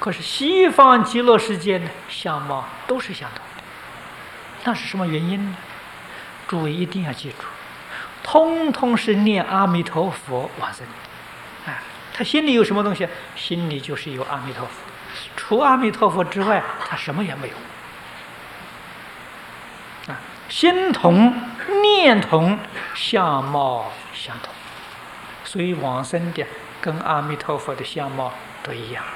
可是西方极乐世界呢，相貌都是相同的。那是什么原因呢？诸位一定要记住，通通是念阿弥陀佛往生的。他心里有什么东西？心里就是有阿弥陀佛，除阿弥陀佛之外，他什么也没有。心同、念同、相貌相同，所以往生的跟阿弥陀佛的相貌都一样。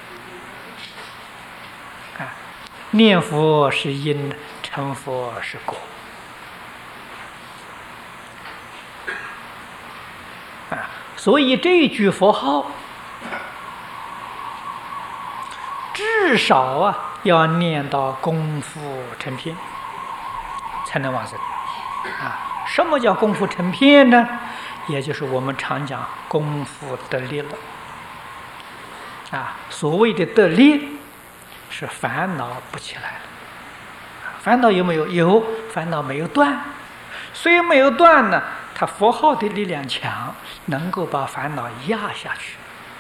念佛是因，成佛是果。所以这一句佛号，至少要念到功夫成片，才能往生。什么叫功夫成片呢？也就是我们常讲功夫得力了。所谓的得力，是烦恼不起来了。烦恼有没有？有，烦恼没有断。虽然没有断呢，它佛号的力量强，能够把烦恼压下去。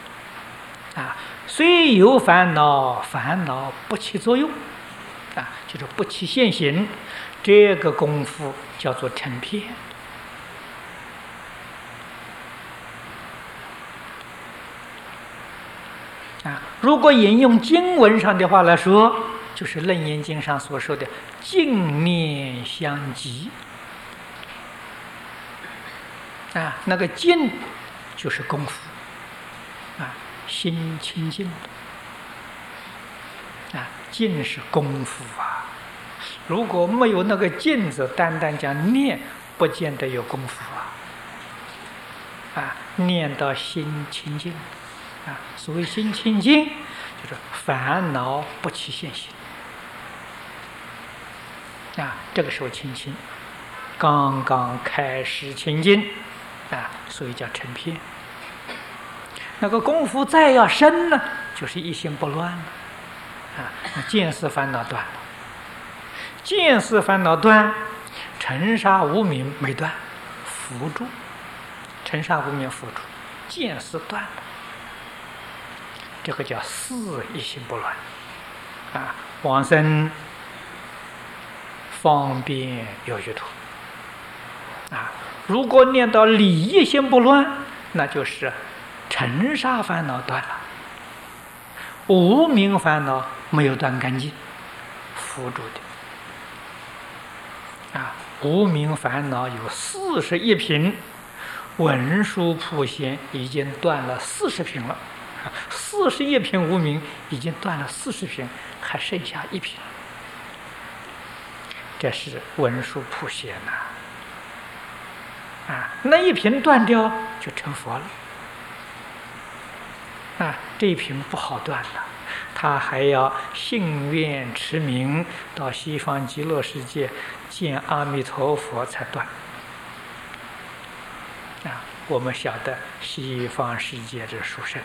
虽有烦恼，烦恼不起作用，就是不起现行。这个功夫叫做成片。如果引用经文上的话来说，就是《楞严经》上所说的净念相继。那个净就是功夫，心清净的，净是功夫如果没有那个净字，单单讲念，不见得有功夫念到心清净。所谓心清净，就是烦恼不起现行。这个时候清净，刚刚开始清净，所以叫成片。那个功夫再要深呢，就是一心不乱了。见思烦恼断了，见思烦恼断，尘沙无明没断，扶住，尘沙无明扶住，见思断了。这个叫四一心不乱。往生方便有余土。如果念到理一心不乱，那就是尘沙烦恼断了，无明烦恼没有断干净，扶住的。无明烦恼有41品，文殊普贤已经断了40品了。41品无明已经断了40品，还剩下1品。这是文殊普贤那1品断掉就成佛了。这1品不好断了，他还要信愿持名到西方极乐世界见阿弥陀佛才断。我们晓得西方世界之殊胜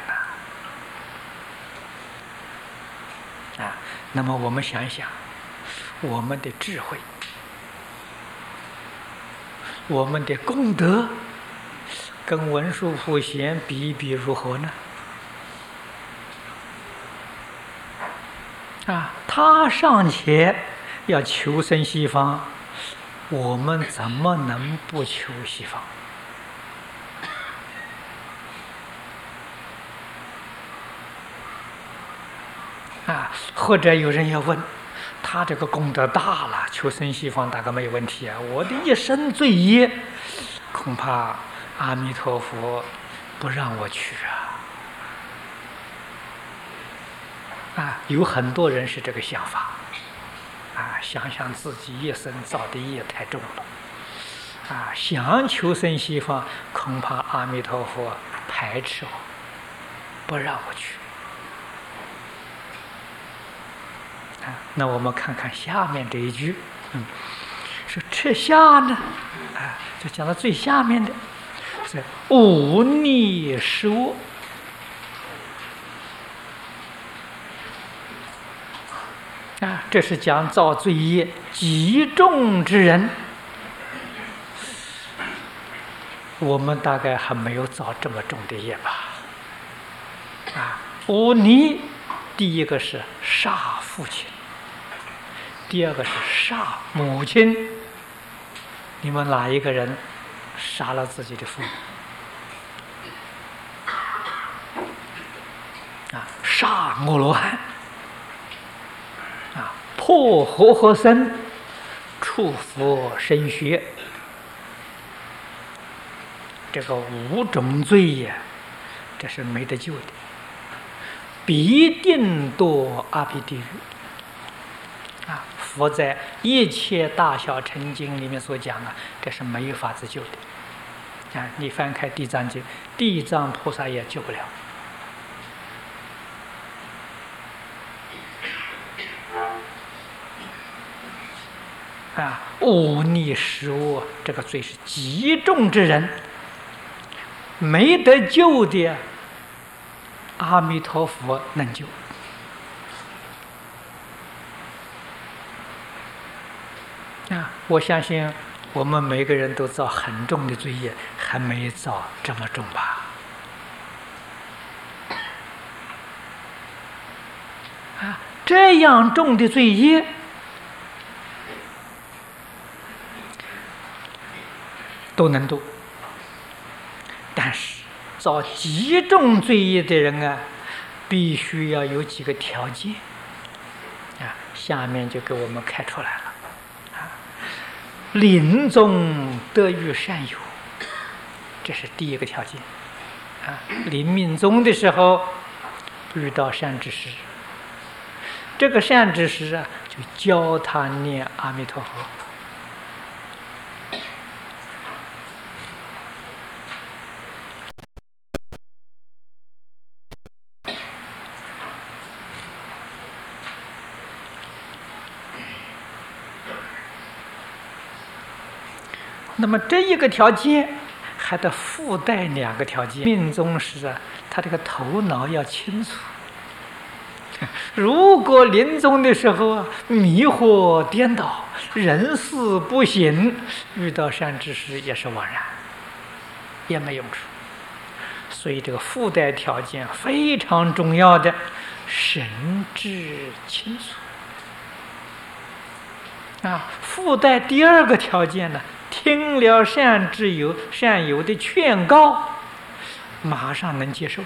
那么我们想一想，我们的智慧，我们的功德，跟文殊普贤比一比如何呢？他尚且要求生西方，我们怎么能不求西方？或者有人要问，他这个功德大了，求生西方大概没有问题我的一生罪业，恐怕阿弥陀佛不让我去有很多人是这个想法想想自己一生造的业太重了想求生西方，恐怕阿弥陀佛排斥我，不让我去。那我们看看下面这一句，说彻下呢，就讲到最下面的，是忤逆失恶。这是讲造罪业极重之人，我们大概还没有造这么重的业吧？忤逆第一个是杀父亲，第二个是杀母亲。你们哪一个人杀了自己的父母？杀阿罗汉，破活活僧，触佛身血，这个5种罪呀，这是没得救的，必定堕阿鼻地狱。佛在《一切大小乘经》里面所讲这是没法子救的。你翻开《地藏经》，地藏菩萨也救不了。忤逆食物，这个罪是极重之人，没得救的，阿弥陀佛能救。我相信我们每个人都造很重的罪业，还没造这么重吧？这样重的罪业，都能度，但是造极重罪业的人必须要有几个条件下面就给我们开出来了。临终得遇善友，这是第一个条件临命终的时候遇到善知识，这个善知识就教他念阿弥陀佛。那么这一个条件还得附带2个条件。命中时他这个头脑要清楚。如果临终的时候迷惑颠倒，人事不省，遇到善知识也是枉然，也没用处。所以这个附带条件非常重要的，神智清楚。附带第2个条件呢，听了善友的劝告，马上能接受，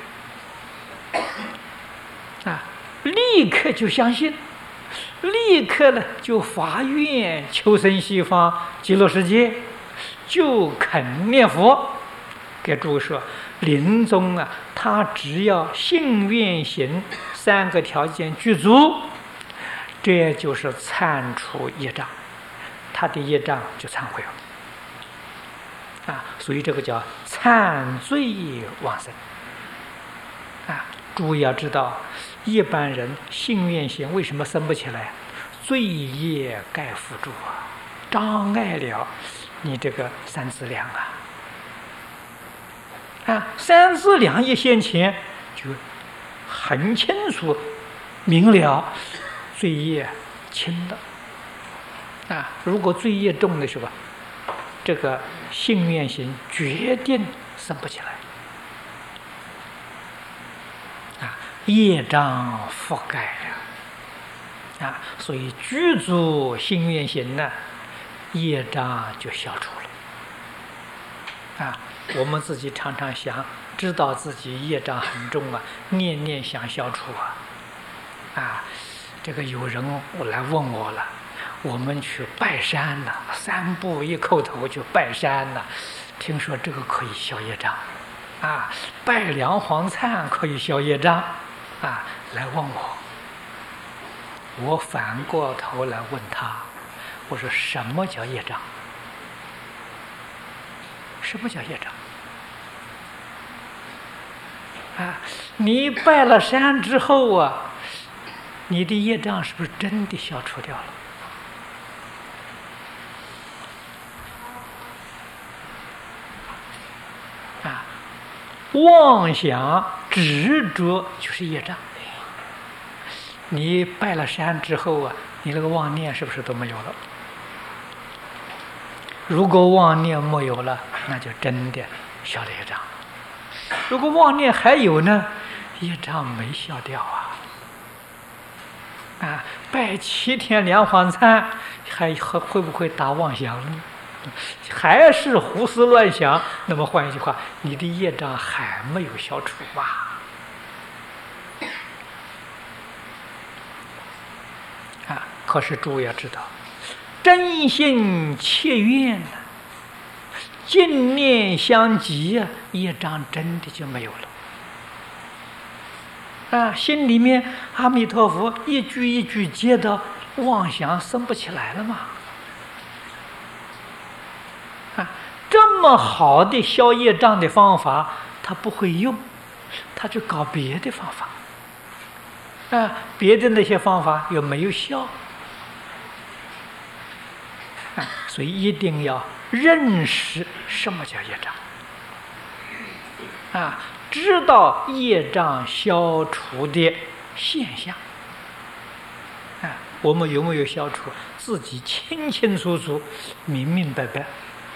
立刻就相信，立刻呢就发愿求生西方极乐世界，就肯念佛。给诸位说，临终他只要信愿行3个条件具足，这就是忏除业障，他的业障就忏悔了所以这个叫忏罪往生诸位要知道，一般人信愿行为什么生不起来？罪业盖覆住障碍了你这个三资粮三资粮一现前，就很清楚明了罪业轻的如果罪业重的时候，这个信愿行决定生不起来业障覆盖所以具足信愿行业障就消除了我们自己常常想，知道自己业障很重念念想消除这个有人来问我了，我们去拜山3步1叩头就拜山听说这个可以消业障拜梁皇忏可以消业障来问我反过头来问他，我说什么叫业障？什么叫业障你拜了山之后你的业障是不是真的消除掉了妄想执着就是业障。你拜了山之后你那个妄念是不是都没有了？如果妄念没有了，那就真的消了业障。如果妄念还有呢，业障没消掉啊，拜7天梁皇忏，还会不会打妄想呢？还是胡思乱想？那么换一句话，你的业障还没有消除吧？啊，可是诸位要知道，真心切愿净念相继业障真的就没有了。啊，心里面阿弥陀佛一句一句接到，妄想生不起来了吗？啊，这么好的消业障的方法，他不会用，他就搞别的方法。啊，别的那些方法又没有效。啊，所以一定要认识什么叫业障。啊，知道业障消除的现象。啊，我们有没有消除？自己清清楚楚、明明白白。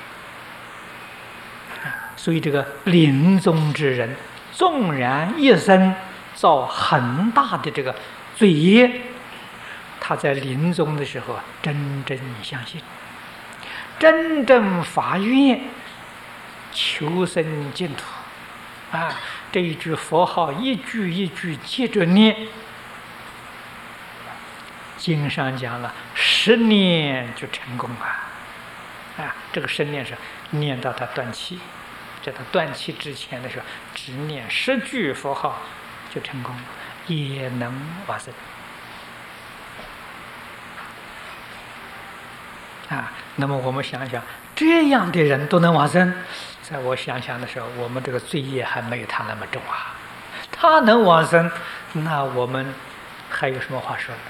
所以这个临终之人，纵然一生造很大的这个罪业，他在临终的时候真正相信，真正发愿求生净土。啊，这一句佛号一句一句接着念，经上讲了，10念就成功了。啊，这个10念是念到他断气，在他断气之前的时候，只念10句佛号就成功了，也能往生。啊，那么我们想想，这样的人都能往生，在我想想的时候，我们这个罪业还没有他那么重啊。他能往生，那我们还有什么话说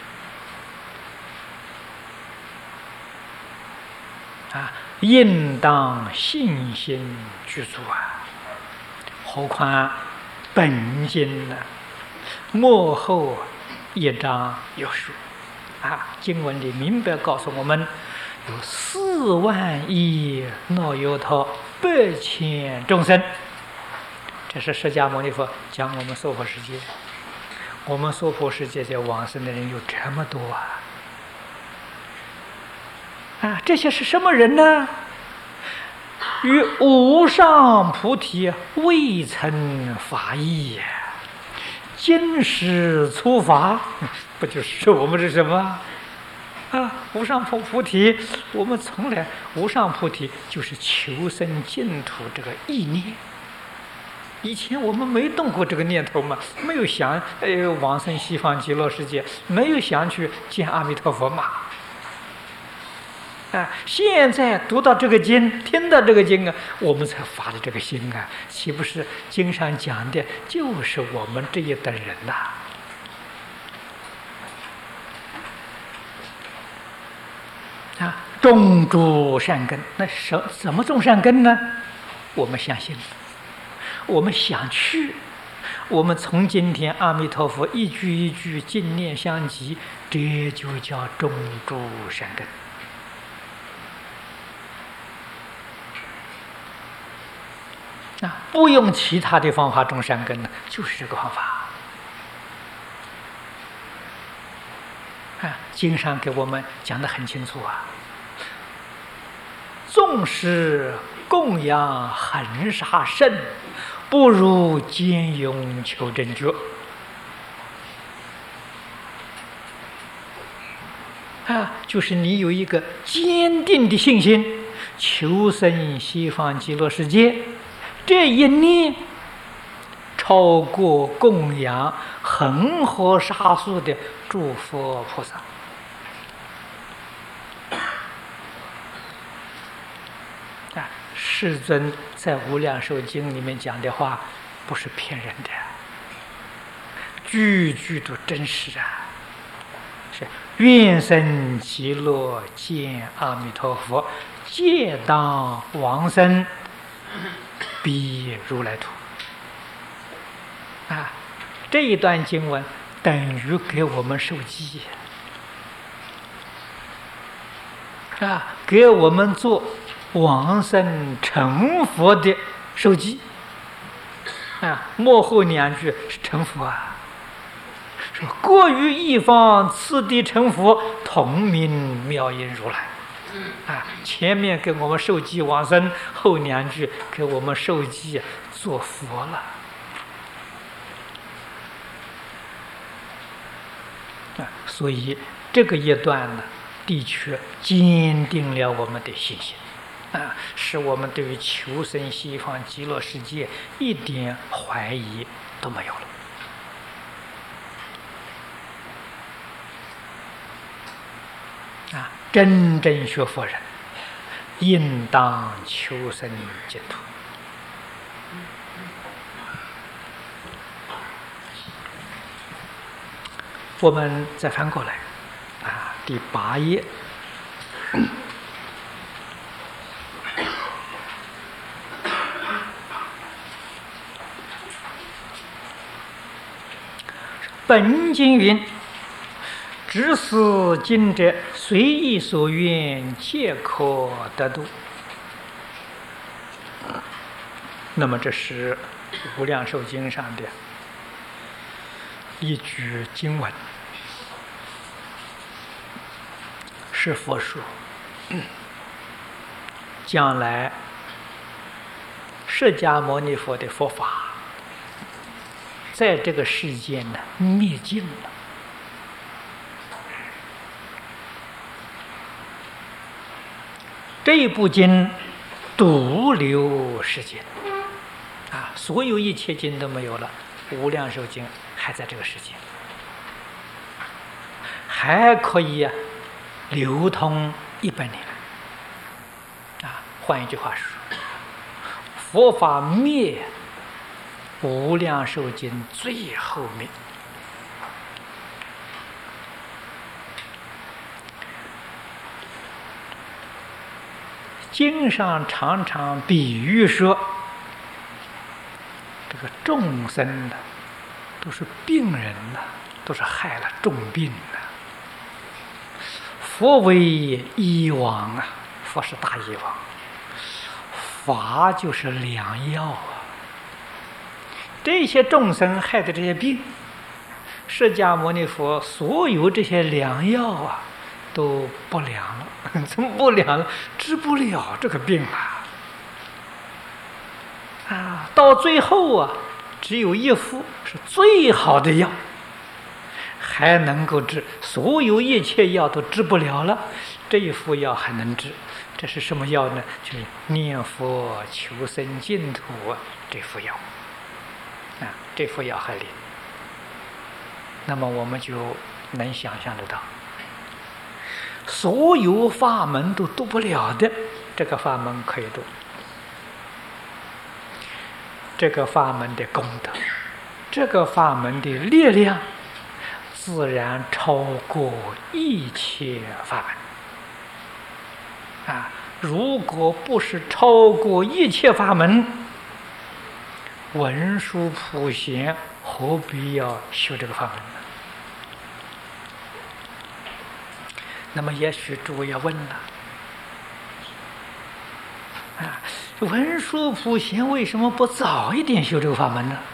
呢？啊，应当信心具足啊！何况本经呢，末后业障有数啊！经文里明白告诉我们，有4万亿那由他8千众生。这是释迦牟尼佛讲我们娑婆世界。我们娑婆世界在往生的人有这么多啊！啊，这些是什么人呢？与无上菩提未曾法义，今时初发，不就是我们是什么？啊，无上菩提，我们从来无上菩提就是求生净土这个意念。以前我们没动过这个念头嘛，没有想往生西方极乐世界，没有想去见阿弥陀佛嘛。啊，现在读到这个经，听到这个经啊，我们才发的这个心啊，岂不是经上讲的就是我们这一代人呐？啊，种诸善根，那怎么种善根呢？我们相信，我们想去，我们从今天阿弥陀佛一句一句净念相继，这就叫种诸善根。啊，不用其他的方法种善根呢，就是这个方法。啊，经上给我们讲得很清楚啊。纵使供养恒沙圣，不如坚勇求真觉。啊，就是你有一个坚定的信心，求生西方极乐世界。这一念超过供养恒河沙数的诸佛菩萨。啊，世尊在《无量寿经》里面讲的话，不是骗人的，句句都真实啊！是愿生极乐见阿弥陀佛，皆当往生彼如来土。啊，这一段经文等于给我们受记啊，给我们做往生成佛的受记啊。末后2句是成佛啊， 说过于一方，次第成佛，同名妙音如来。前面给我们受记往生，后2句给我们受记做佛了。所以这个一段呢，的确坚定了我们的信心，使我們對於求生西方極樂世界一點懷疑都沒有了。真正學佛人應當求生淨土。我們再翻過來，第8頁。本經云：知思經者，隨意所願，皆可得度。那麼這是無量壽經上的一句經文，是佛說將來釋迦牟尼佛的佛法在這個世界呢滅盡了。這一部經獨留世間，所有一切經都沒有了，無量壽經還在這個世界，還可以流通100年。換一句話說，佛法滅，無量壽經最後滅。經上常常比喻說，這個眾生呢，都是病人呢，都是害了重病呢。佛為醫王啊，佛是大醫王，法就是良藥啊。這些眾生害的這些病，釋迦牟尼佛所有這些良藥啊，都不良了。怎麼不良了？治不了這個病到最後啊，只有一副是最好的藥，還能夠治，所有一切藥都治不了了，這一副藥還能治。這是什麼藥呢？就是念佛求生淨土這副藥這副藥還靈。那麼我們就能想象得到，所有法門都度不了的，這個法門可以度。這個法門的功德，這個法門的力量，自然超過一切法門。如果不是超過一切法門，文殊普賢何必要修這個法門呢？那麼也許諸位要問了，文殊普賢為什麼不早一點修這個法門呢？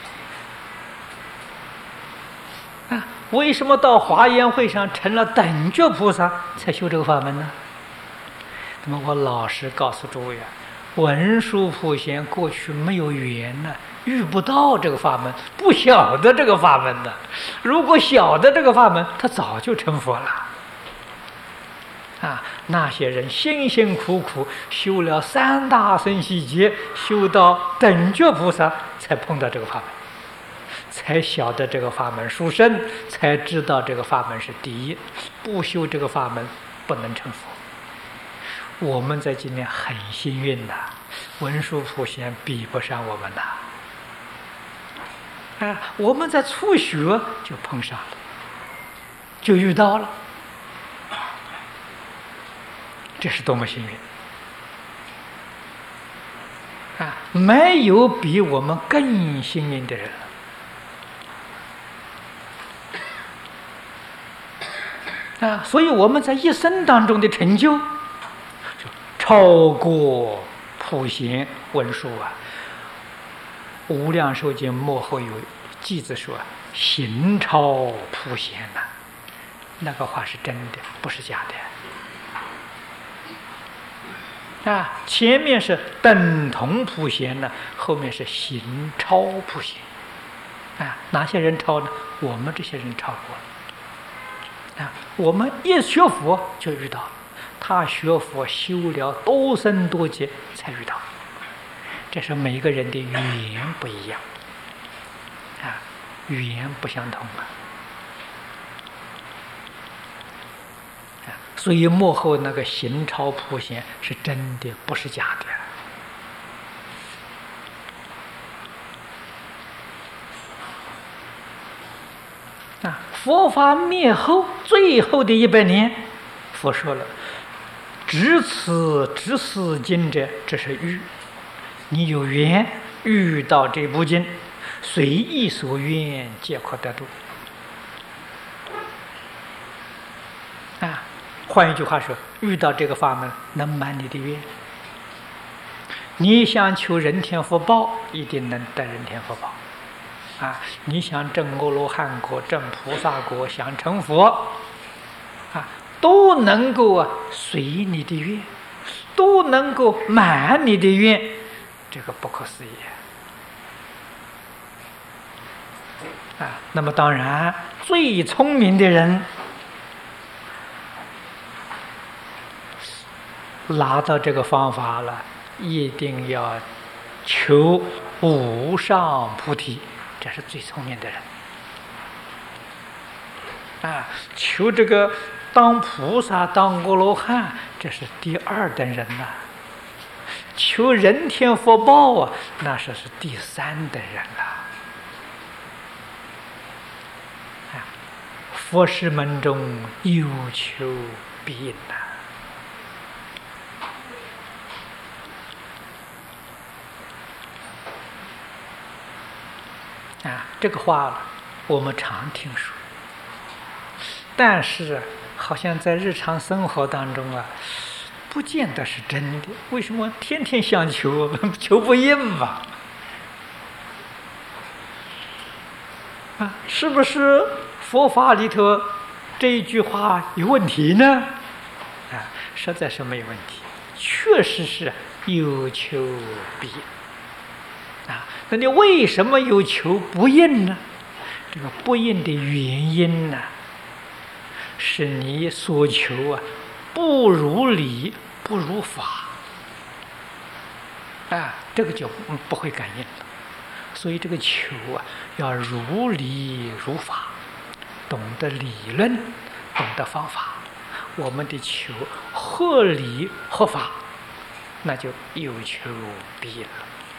為什麼到華嚴會上成了等覺菩薩才修這個法門呢？那麼我老實告訴諸位文殊普賢過去沒有緣呢，遇不到這個法門，不曉得這個法門的。如果曉得這個法門，他早就成佛了。那些人辛辛苦苦修了3大乘悉劫，修到等覺菩薩才碰到這個法門，才曉得這個法門殊勝，才知道這個法門是第一，不修這個法門不能成佛。我們在今天很幸運的，文殊普賢比不上我們的。我們在初學就碰上了，就遇到了，這是多麼幸運！沒有比我們更幸運的人了。所以我們在一生當中的成就，超過普賢文殊無量壽經幕後有偈子说行超普贤呐，那个话是真的，不是假的。啊，前面是等同普贤呢，后面是行超普贤。啊，哪些人超呢？我们这些人超过了。啊，我们一学佛就遇到了，他学佛修了多生多劫才遇到。这是每个人的语言不一样，啊，语言不相同啊。所以幕后那个行超普贤是真的，不是假的。啊，佛法灭后最后的100年，佛说了：知此知是经者，这是遇。你有缘遇到这部经，随意所愿，皆可得度。啊，换一句话说，遇到这个法门能满你的愿。你想求人天福报，一定能得人天福报。啊，你想证阿罗汉果、证菩萨果、想成佛，啊，都能够随你的愿，都能够满你的愿，这个不可思议啊！那么当然，最聪明的人拿到这个方法了，一定要求无上菩提，这是最聪明的人啊！求这个当菩萨、当阿罗汉，这是第2等人呐。求人天福报啊，那是第3等人了。啊，佛事门中有求必应呐。啊，这个话我们常听说，但是好像在日常生活当中啊，不见得是真的。为什么天天想求，求不应嘛？啊，是不是佛法里头这一句话有问题呢？啊，实在是没有问题，确实是有求必应。啊，那你为什么有求不应呢？这个不应的原因呢，是你所求啊不如理不如法，啊，这个就不会感应了。所以这个求啊要如理如法，懂得理论，懂得方法。我们的求合理合法，那就有求必应了。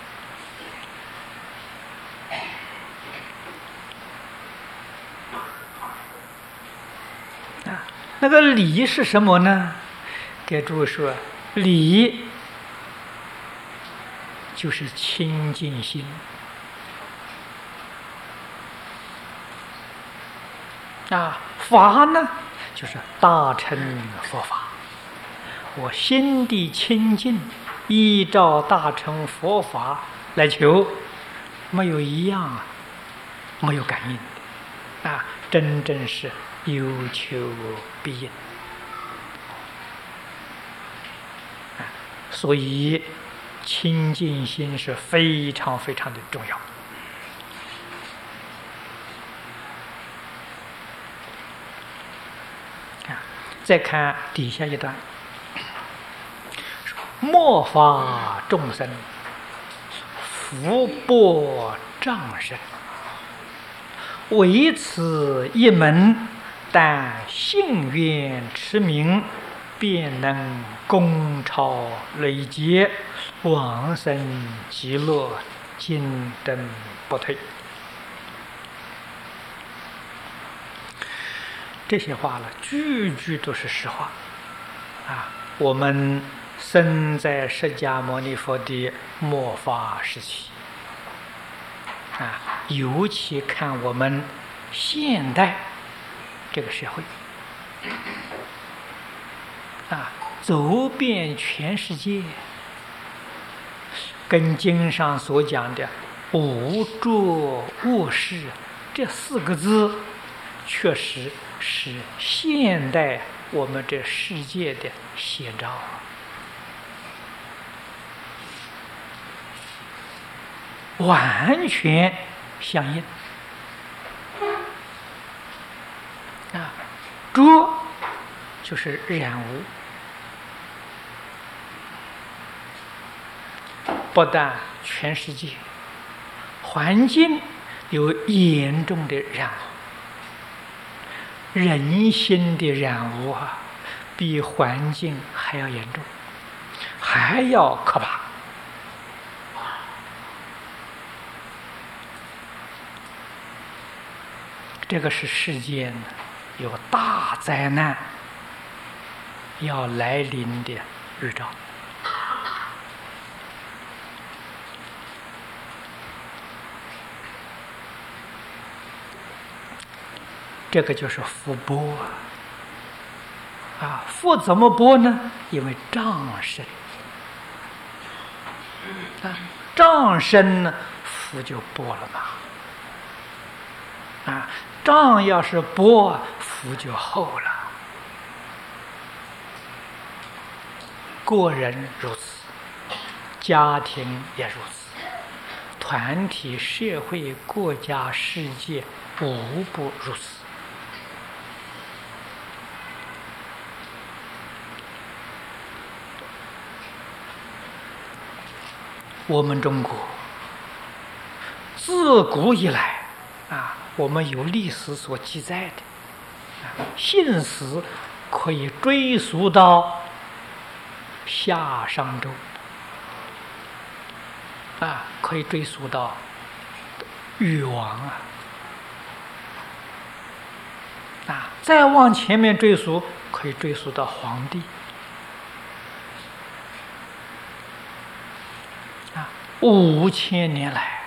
那个理是什么呢？给诸位说，理就是清净心。啊，法呢就是大乘佛法。我心地清净，依照大乘佛法来求，没有一样啊，没有感应的啊，真正是有求必应。所以清净心是非常非常的重要。再看底下一段，末法众生福薄障深，唯此一门，但信愿持名，便能功超累劫，往生极乐，金灯不退。这些话了，句句都是实话啊！我们生在释迦牟尼佛的末法时期啊，尤其看我们现代这个社会啊，走遍全世界，跟经上所讲的无着卧室这4个字，确实是现代我们这世界的写照，完全相应。着就是染污，不但全世界环境有严重的染污，人心的染污比环境还要严重，还要可怕。这个是世间有大灾难要来临的预兆。这个就是福报啊！福怎么报呢？因为障深啊，障深呢，福就报了嘛。啊，障要是报，福就厚了。个人如此，家庭也如此，团体、社会、国家、世界，无不如此。我们中国自古以来我们有历史所记载的信史，可以追溯到夏商周可以追溯到禹王再往前面追溯，可以追溯到黄帝5000年来，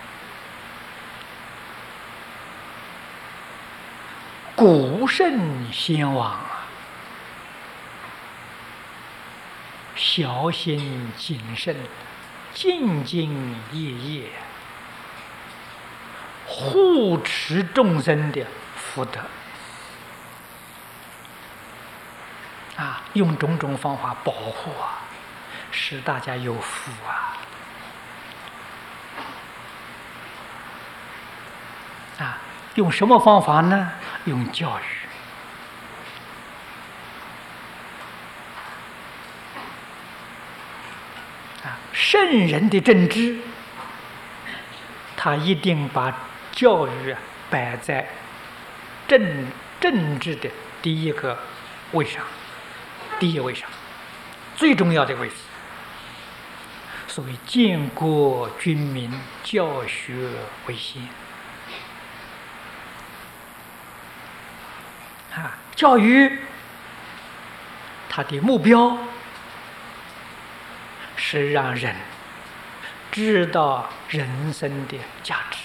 古圣先王小心谨慎，兢兢业业，护持众生的福德用种种方法保护使大家有福用什么方法呢？用教育圣人的政治，他一定把教育摆在政治的第一位上，最重要的位置。所谓建国军民，教学为先教育它的目标是让人知道人生的价值，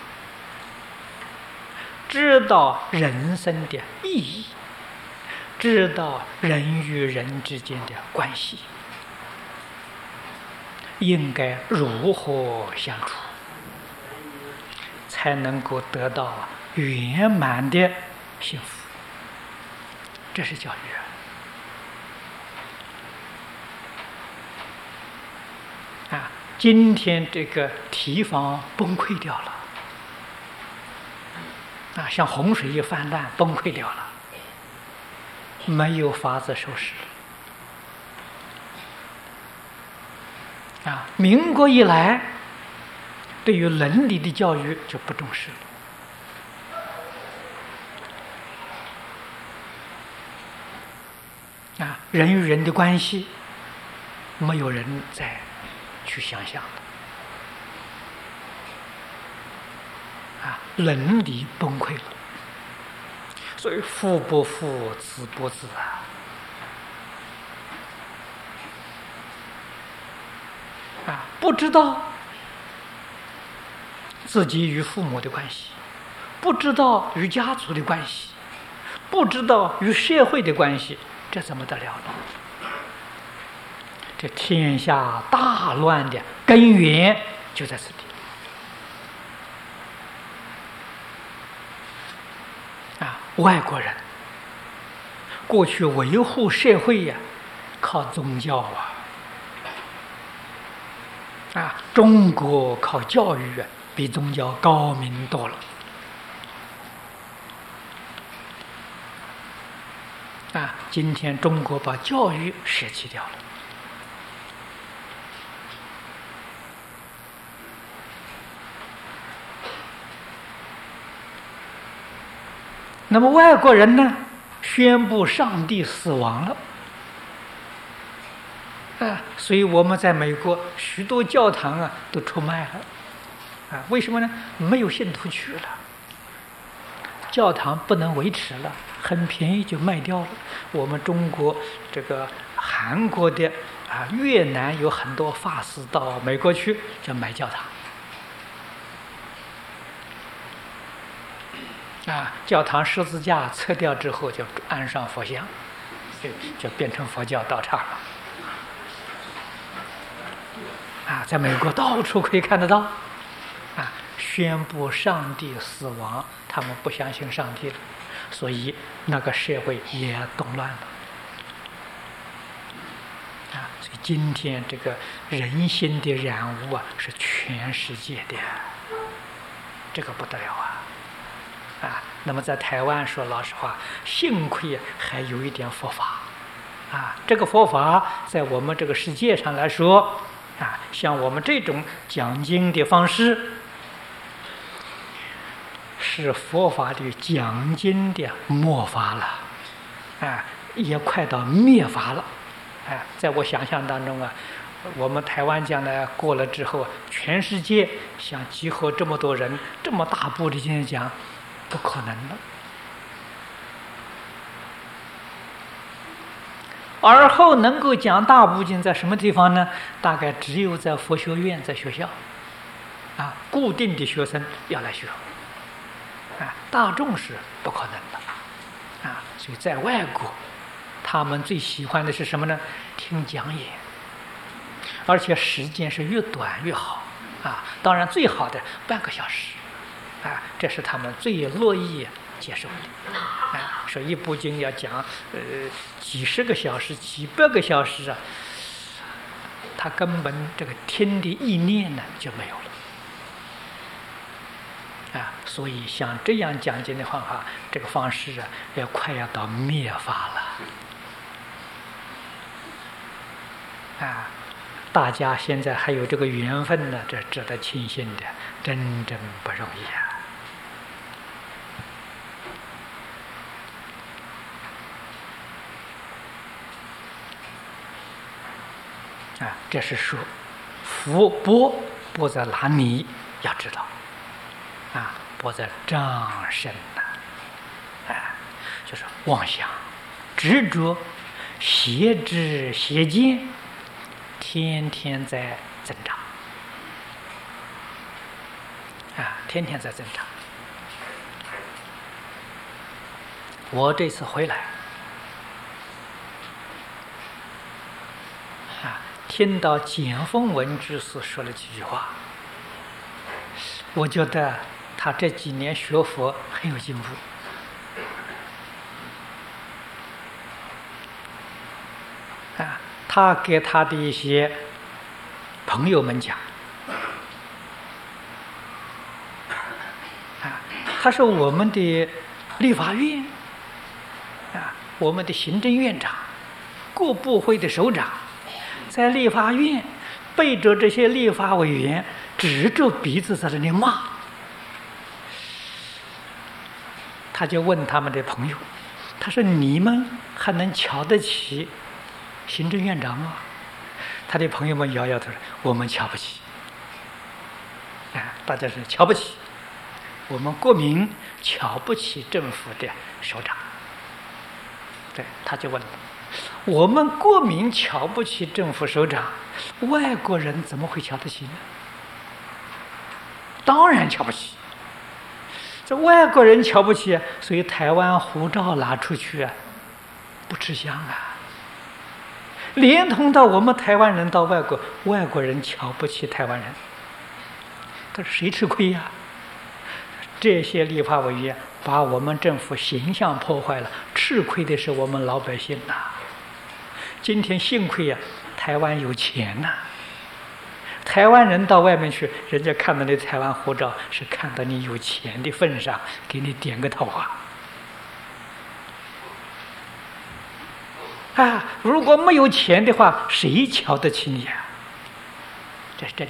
知道人生的意义，知道人与人之间的关系应该如何相处，才能够得到圆满的幸福。这是教育今天这个提防崩溃掉了像洪水一泛滥崩溃掉了，没有法子收拾了民国以来对于伦理的教育就不重视了人与人的关系没有人再去想象了伦理崩溃了，所以父不父，子不子不知道自己与父母的关系，不知道与家族的关系，不知道与社会的关系，这怎么得了呢？这天下大乱的根源就在此地外国人过去维护社会靠宗教中国靠教育比宗教高明多了今天中国把教育舍弃掉了。那么外国人呢，宣布上帝死亡了所以我们在美国许多教堂都出卖了为什么呢？没有信徒去了，教堂不能维持了，很便宜就卖掉了。我们中国这个韩国的越南有很多法师到美国去就买教堂教堂十字架拆掉之后就安上佛像，就变成佛教道场了在美国到处可以看得到宣布上帝死亡，他们不相信上帝了，所以那个社会也动乱了所以今天这个人心的染污是全世界的，这个不得了那么在台湾说老实话，幸亏还有一点佛法这个佛法在我们这个世界上来说像我们这种讲经的方式是佛法的讲经的末法了也快到灭法了在我想象当中我们台湾将来过了之后，全世界想集合这么多人这么大部的经讲不可能了。而后能够讲大部经在什么地方呢？大概只有在佛学院，在学校固定的学生要来学大众是不可能的所以在外国他们最喜欢的是什么呢？听讲演，而且时间是越短越好当然最好的半个小时这是他们最乐意接受的说一部经要讲几十个小时几百个小时他根本这个听的意念呢就没有了所以像这样讲经的方法，这个方式要快要到灭法了大家现在还有这个缘分呢，这值得庆幸的，真正不容易这是说福播在哪里要知道播在障身就是妄想执着邪知邪见天天在增长天天在增长。我这次回来听到简凤文居士说了几句话，我觉得他这几年学佛很有进步他给他的一些朋友们讲他说我们的立法院我们的行政院长各部会的首长在立法院背着这些立法委员指着鼻子在那里骂，他就问他们的朋友，他说你们还能瞧得起行政院长吗？他的朋友们摇摇头说我们瞧不起大家是瞧不起，我们国民瞧不起政府的首长。对，他就问我们国民瞧不起政府首长，外国人怎么会瞧得起呢？当然瞧不起，这外国人瞧不起，所以台湾护照拿出去不吃香连同到我们台湾人到外国，外国人瞧不起台湾人，可是谁吃亏这些立法委员把我们政府形象破坏了，吃亏的是我们老百姓呐。今天幸亏呀，台湾有钱呐。台湾人到外面去，人家看到你台湾护照，是看到你有钱的份上，给你点个头啊。啊，如果没有钱的话，谁瞧得起你啊？这是真的，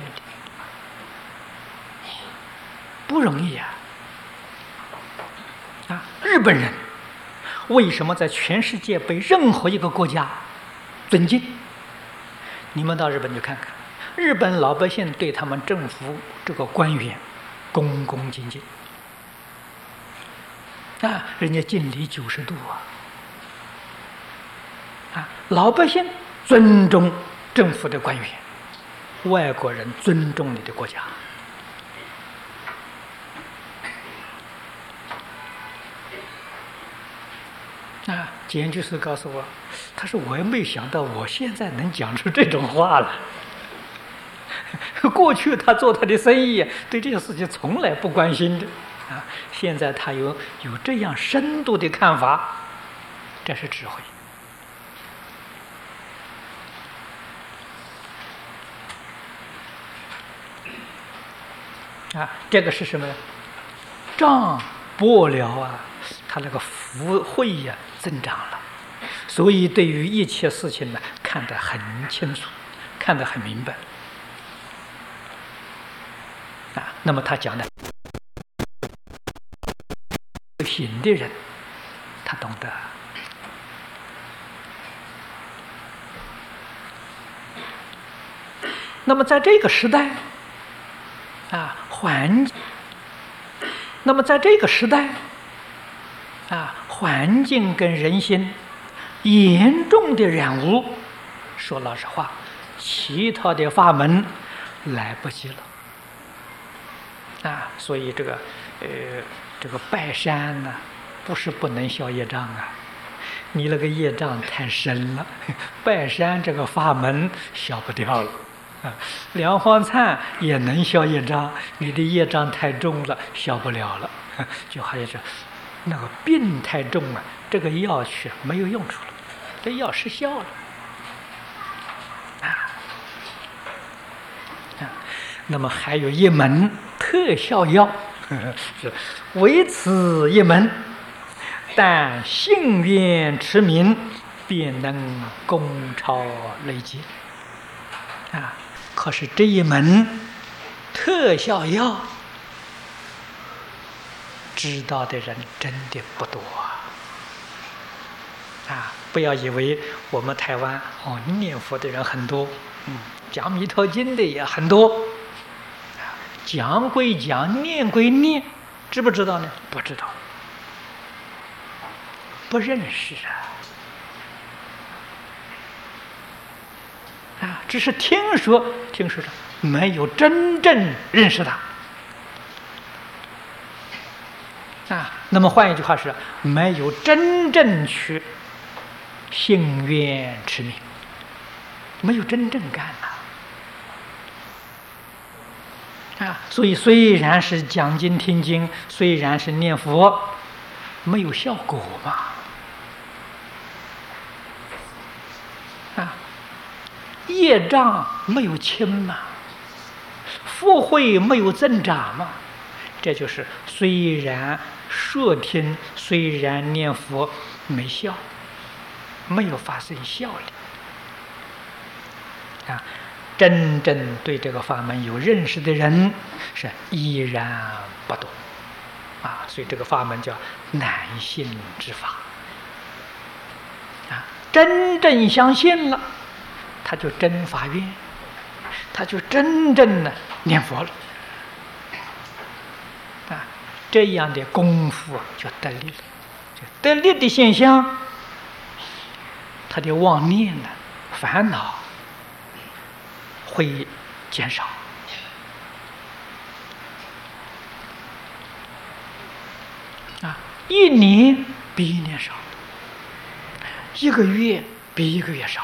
不容易呀。啊，日本人为什么在全世界被任何一个国家尊敬？你们到日本去看看。日本老百姓对他们政府这个官员恭恭敬敬啊，人家敬礼90度啊，老百姓尊重政府的官员，外国人尊重你的国家啊。简居士告诉我，他说我也没想到我现在能讲出这种话了。过去他做他的生意，对这些事情从来不关心的啊。现在他有这样深度的看法，这是智慧啊。这个是什么呢？障薄了啊，他那个福慧呀增长了，所以对于一切事情呢，看得很清楚，看得很明白。啊，那么他讲的行的人，他懂得。那么在这个时代，啊，那么在这个时代，啊，环境跟人心严重的染污，说老实话，其他的法门来不及了。啊，所以这个拜山呢，不是不能消业障啊，你那个业障太深了，拜山这个法门消不掉了啊。莲花忏也能消业障，你的业障太重了，消不了了。就好像是那个病太重了，这个药去没有用处了，这药失效了啊。那么还有一门特效药，是唯此一门，但信愿持名，便能功超累积啊。可是这一门特效药，知道的人真的不多啊！不要以为我们台湾念佛的人很多，讲弥陀经的也很多。讲归讲，念归念，知不知道呢？不知道，不认识啊！只是听说着，没有真正认识他啊。那么换一句话是，没有真正去信愿持名，没有真正干啊，所以虽然是讲经听经，虽然是念佛，没有效果嘛。啊，业障没有轻嘛，福慧没有增长嘛。这就是虽然说听，虽然念佛没效，没有发生效力啊。真正对这个法门有认识的人是依然不多啊，所以这个法门叫难信之法啊。真正相信了，他就真发愿，他就真正的念佛了啊。这样的功夫就得力了，得力的现象，他的妄念呢，烦恼会减少啊，一年比一年少，一个月比一个月少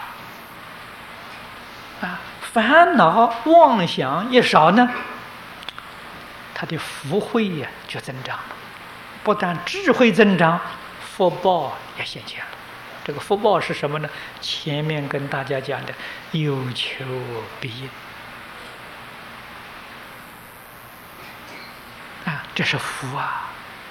啊。烦恼妄想一少呢， 他的福慧呀就增长了，不但智慧增长，福报也显现了。这个福报是什么呢？前面跟大家讲的有求必应啊，这是福啊。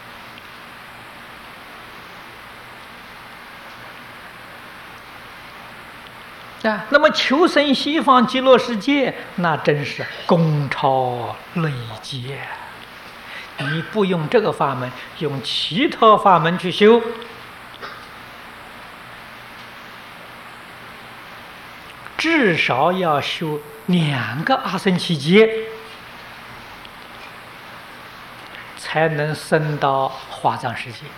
那么求生西方极乐世界，那真是功超累劫。你不用这个法门，用其他法门去修，至少要修2个阿僧祇劫，才能升到华藏世界。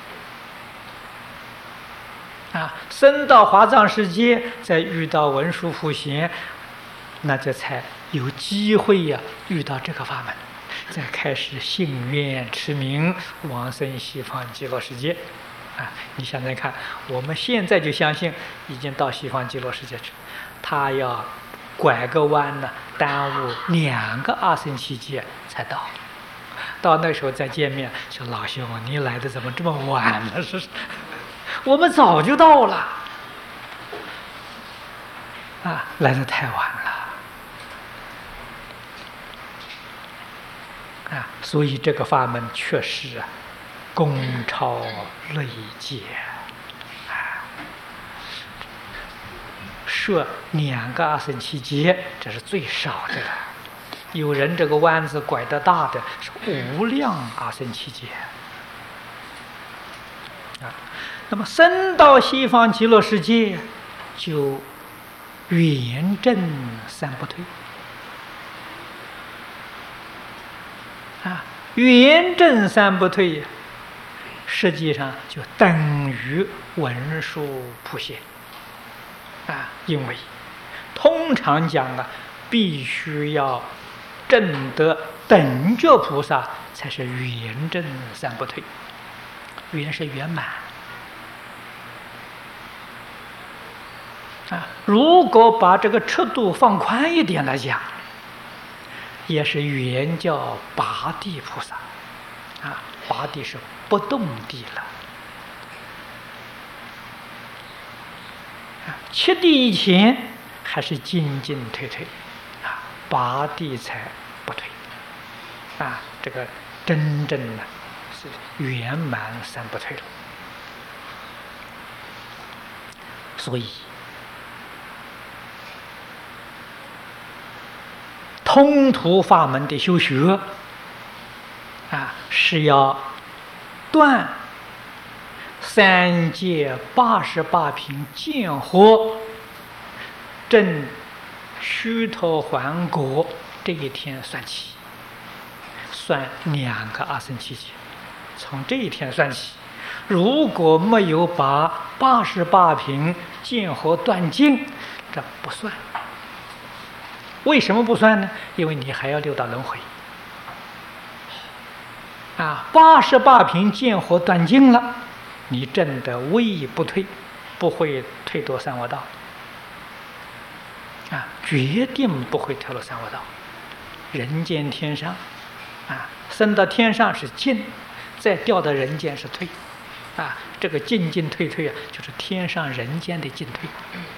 升到华藏世界，再遇到文殊普贤，那这才有机会呀，遇到这个法门，再开始信愿持名，往生西方极乐世界。你想想看，我们现在就相信已经到西方极乐世界去，他要拐个弯呢，耽误2个阿僧祇劫才到。到那时候再见面，说老兄，你来的怎么这么晚了？是。我们早就到了，来得太晚了，所以这个法门确实功超累劫，设2个阿僧祇劫，这是最少的了。有人这个弯子拐得大的是无量阿僧祇劫。那么升到西方极乐世界，就圆正三不退。圆正三不退，实际上就等于文殊普贤。因为通常讲必须要证得等觉菩萨，才是圆正三不退。圆是圆满。如果把这个尺度放宽一点来讲，也是圆叫拔地菩萨。拔地是不动地了。七地以前还是进进退退，拔地才不退。这个真正的是圆满三不退了。所以通途法门的修学是要断3界88品见惑证须陀洹果这一天算起，算2个阿僧祇劫。从这一天算起，如果没有把88品见惑断尽，这不算。为什么不算呢？因为你还要六道轮回。88品见惑断尽了，你证得位不退，不会退堕三恶道。决定不会退落三恶道。人间天上，升到天上是进，再掉到人间是退。这个进进退退就是天上人间的进退。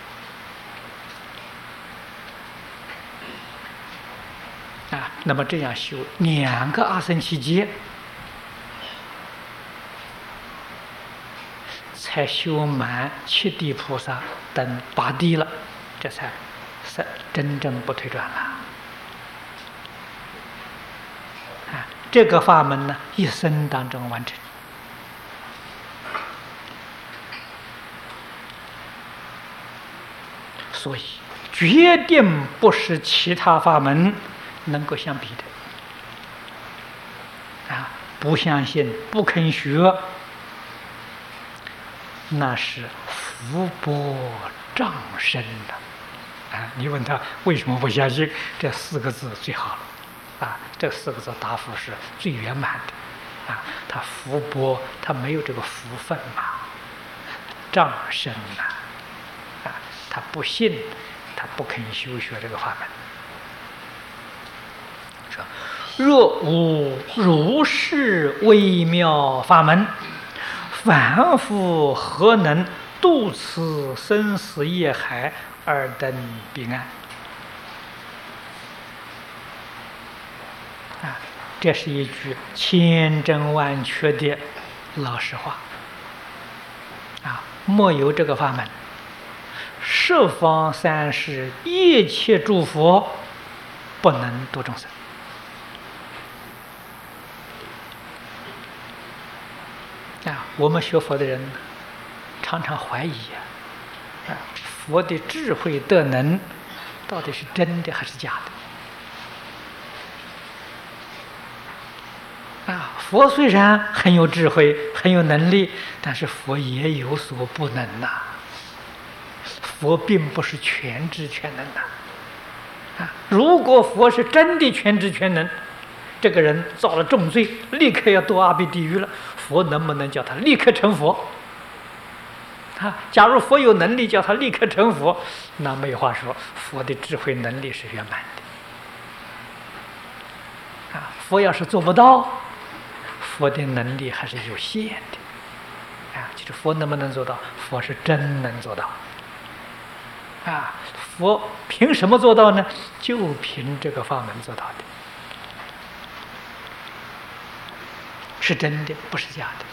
那么这样修2个阿僧祇劫，才修满七地菩萨等8地了，这才是真正不退转了。这个法门呢，一生当中完成。所以决定不是其他法门能够相比的。不相信、不肯学，那是福薄障深的。你问他为什么不相信？这4个字最好了。这4个字答复是最圆满的。他福薄，他没有这个福分嘛，障深他不信，他不肯修学这个法门。说若无如是微妙法门，凡夫何能渡此生死业海而登彼岸？这是一句千真万确的老实话。没有这个法门，十方三世一切诸佛不能度众生。我们学佛的人常常怀疑佛的智慧德能到底是真的还是假的？佛虽然很有智慧，很有能力，但是佛也有所不能佛并不是全知全能如果佛是真的全知全能，这个人造了重罪，立刻要堕阿鼻地狱了，佛能不能叫他立刻成佛？假如佛有能力叫他立刻成佛，那没话说，佛的智慧能力是圆满的。佛要是做不到，佛的能力还是有限的。就是佛能不能做到？佛是真能做到。佛凭什么做到呢？就凭这个法门做到的，是真的，不是假的。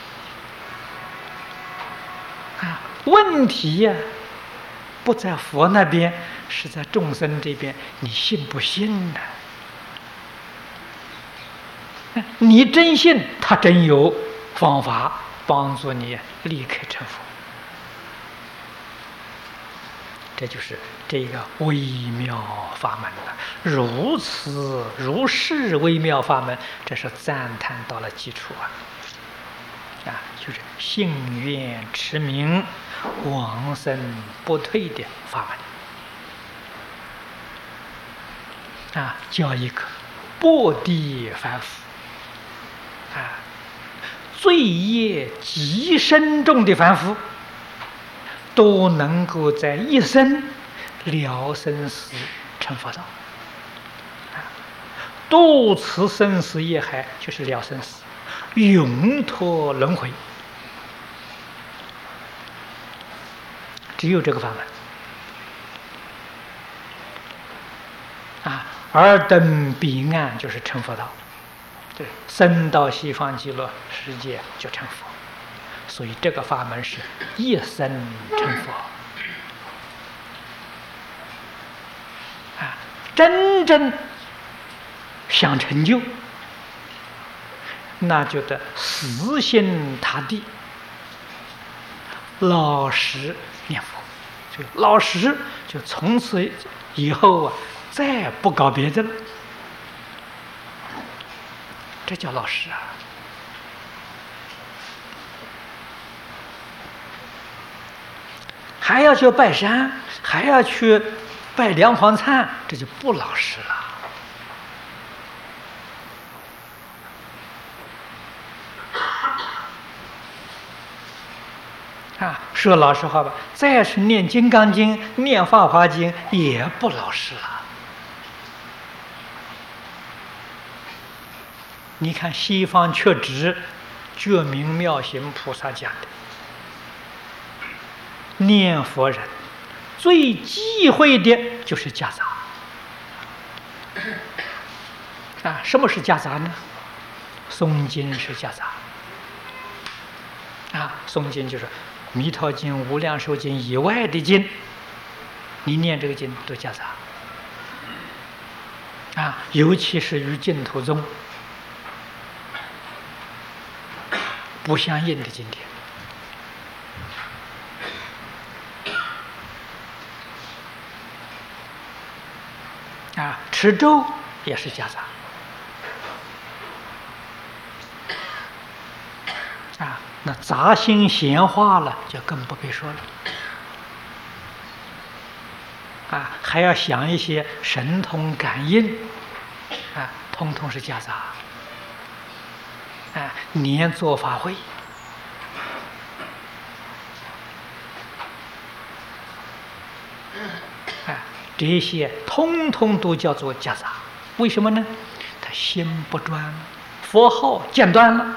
问题不在佛那边，是在众生这边，你信不信呢？你真信，他真有方法帮助你立刻成佛。这就是这个微妙法门了。如是微妙法门，这是赞叹到了基础就是信愿持名，往生不退的法门叫一个薄地凡夫罪业极深重的凡夫，都能够在一生了生死成佛道。渡此生死业海，就是了生死，永脱轮回，只有这个法门而登彼岸，就是成佛道。对，升到西方极乐世界就成佛。所以这个法门是一生成佛真正想成就，那就得死心塌地，老实念佛。就老实，就从此以后再不搞别的了，这叫老实还要去拜山，还要去拜梁皇忏，这就不老实了。说老实话吧，再是念《金刚经》、念《法华经》，也不老实了。你看西方确指觉明妙行菩萨讲的，念佛人最忌讳的就是夹杂什么是夹杂呢？诵经是夹杂诵经就是弥陀经、无量寿经以外的经，你念这个经都夹杂尤其是与净土宗不相应的经典持咒也是夹杂那杂心闲话了就更不必说了还要想一些神通感应通通是夹杂年做法会这些通通都叫做夹杂。为什么呢？它他心不专，佛号间断了。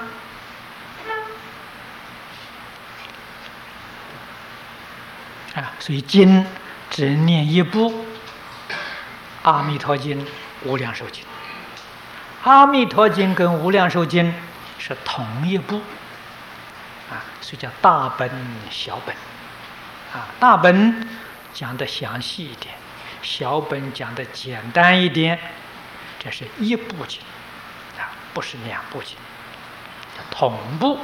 所以经只念一部《阿弥陀经》《无量寿经》。阿弥陀经跟无量寿经是同一部，所以叫大本小本。大本讲的详细一点，小本讲的简单一点。这是一部经，不是两部经，同步。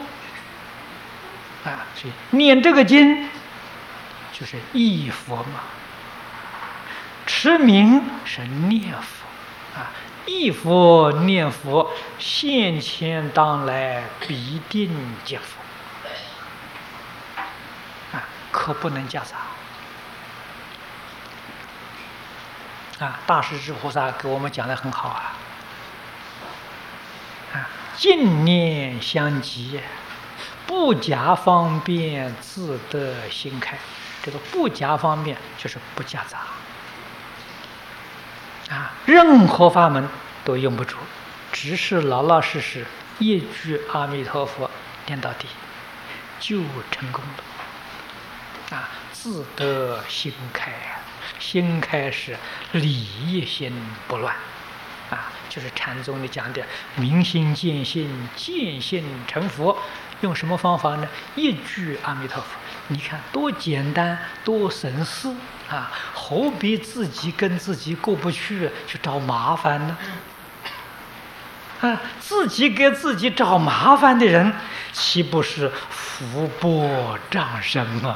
所以念这个经就是忆佛嘛，持名是念佛忆佛念佛，现前当来必定见佛可不能夹杂大势至菩萨给我们讲得很好净念相继，不假方便，自得心开。这个不假方便就是不夹杂任何法门都用不着，只是老老实实一句阿弥陀佛念到底就成功了自得心开。心开是理一心不乱就是禅宗里讲的明心见性，见性成佛。用什么方法呢？一句阿弥陀佛，你看多简单，多省事何必自己跟自己过不去找麻烦呢？自己给自己找麻烦的人，岂不是福薄障深吗？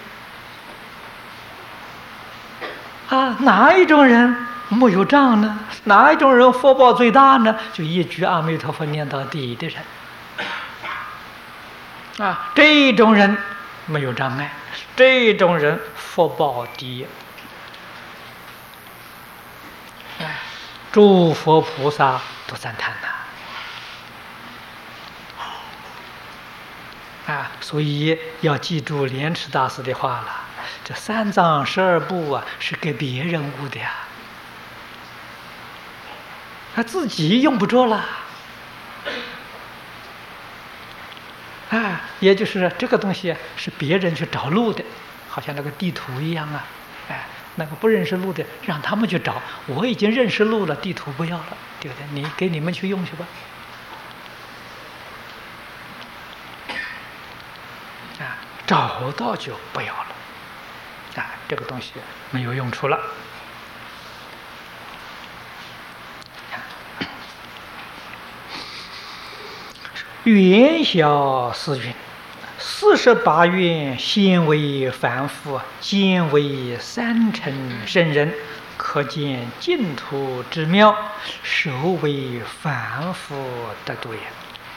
哪一种人没有障呢？哪一种人福报最大呢？就一句阿弥陀佛念到底的人这种人没有障碍，这种人福报第一。诸佛菩萨都赞叹所以要记住莲池大师的话了。这三藏12部是给别人悟的他自己用不着了也就是这个东西是别人去找路的，好像那个地图一样那个不认识路的让他们去找，我已经认识路了，地图不要了，对不对？你给你们去用去吧找到就不要了这个东西没有用处了。愿小思云：48愿先为凡夫，兼为三乘圣人，可见净土之妙，首为凡夫得度也。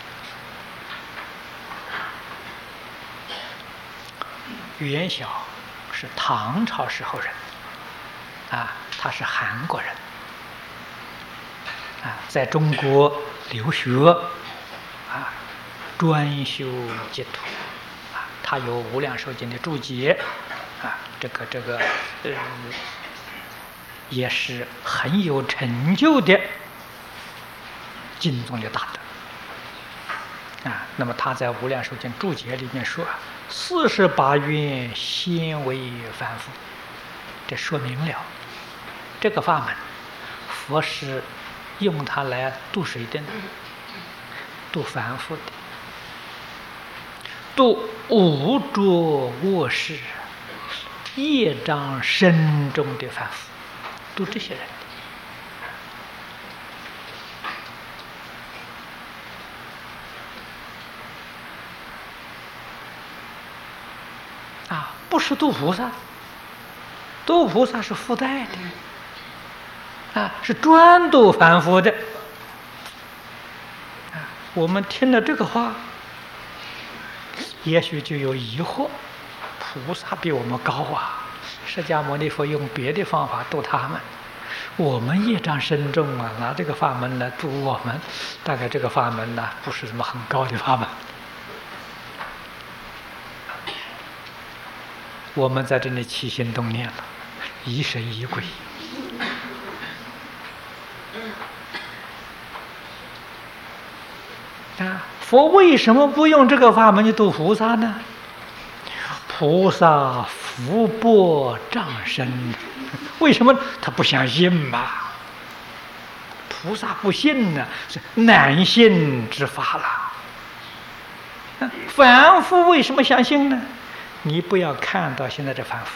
元晓是唐朝时候人他是韩国人在中国留学专修净土他有《无量寿经》的注解这个也是很有成就的经中的大德那么他在《无量寿经》注解里面说48愿先为凡夫，这说明了这个法门佛是用它来度谁的呢？度凡夫的，度无着恶事业障深重的凡夫，度这些人不是度菩萨，度菩萨是附带的是专度凡夫的我们听了这个话也许就有疑惑，菩萨比我们高释迦牟尼佛用别的方法度他们，我们业障深重拿这个法门来度我们，大概这个法门呢不是什么很高的法门。我们在这里起心动念了，疑神疑鬼啊，佛为什么不用这个法门去度菩萨呢？菩萨福薄障深，为什么他不相信嘛？菩萨不信呢，是难信之法了。凡夫为什么相信呢？你不要看到现在这凡夫，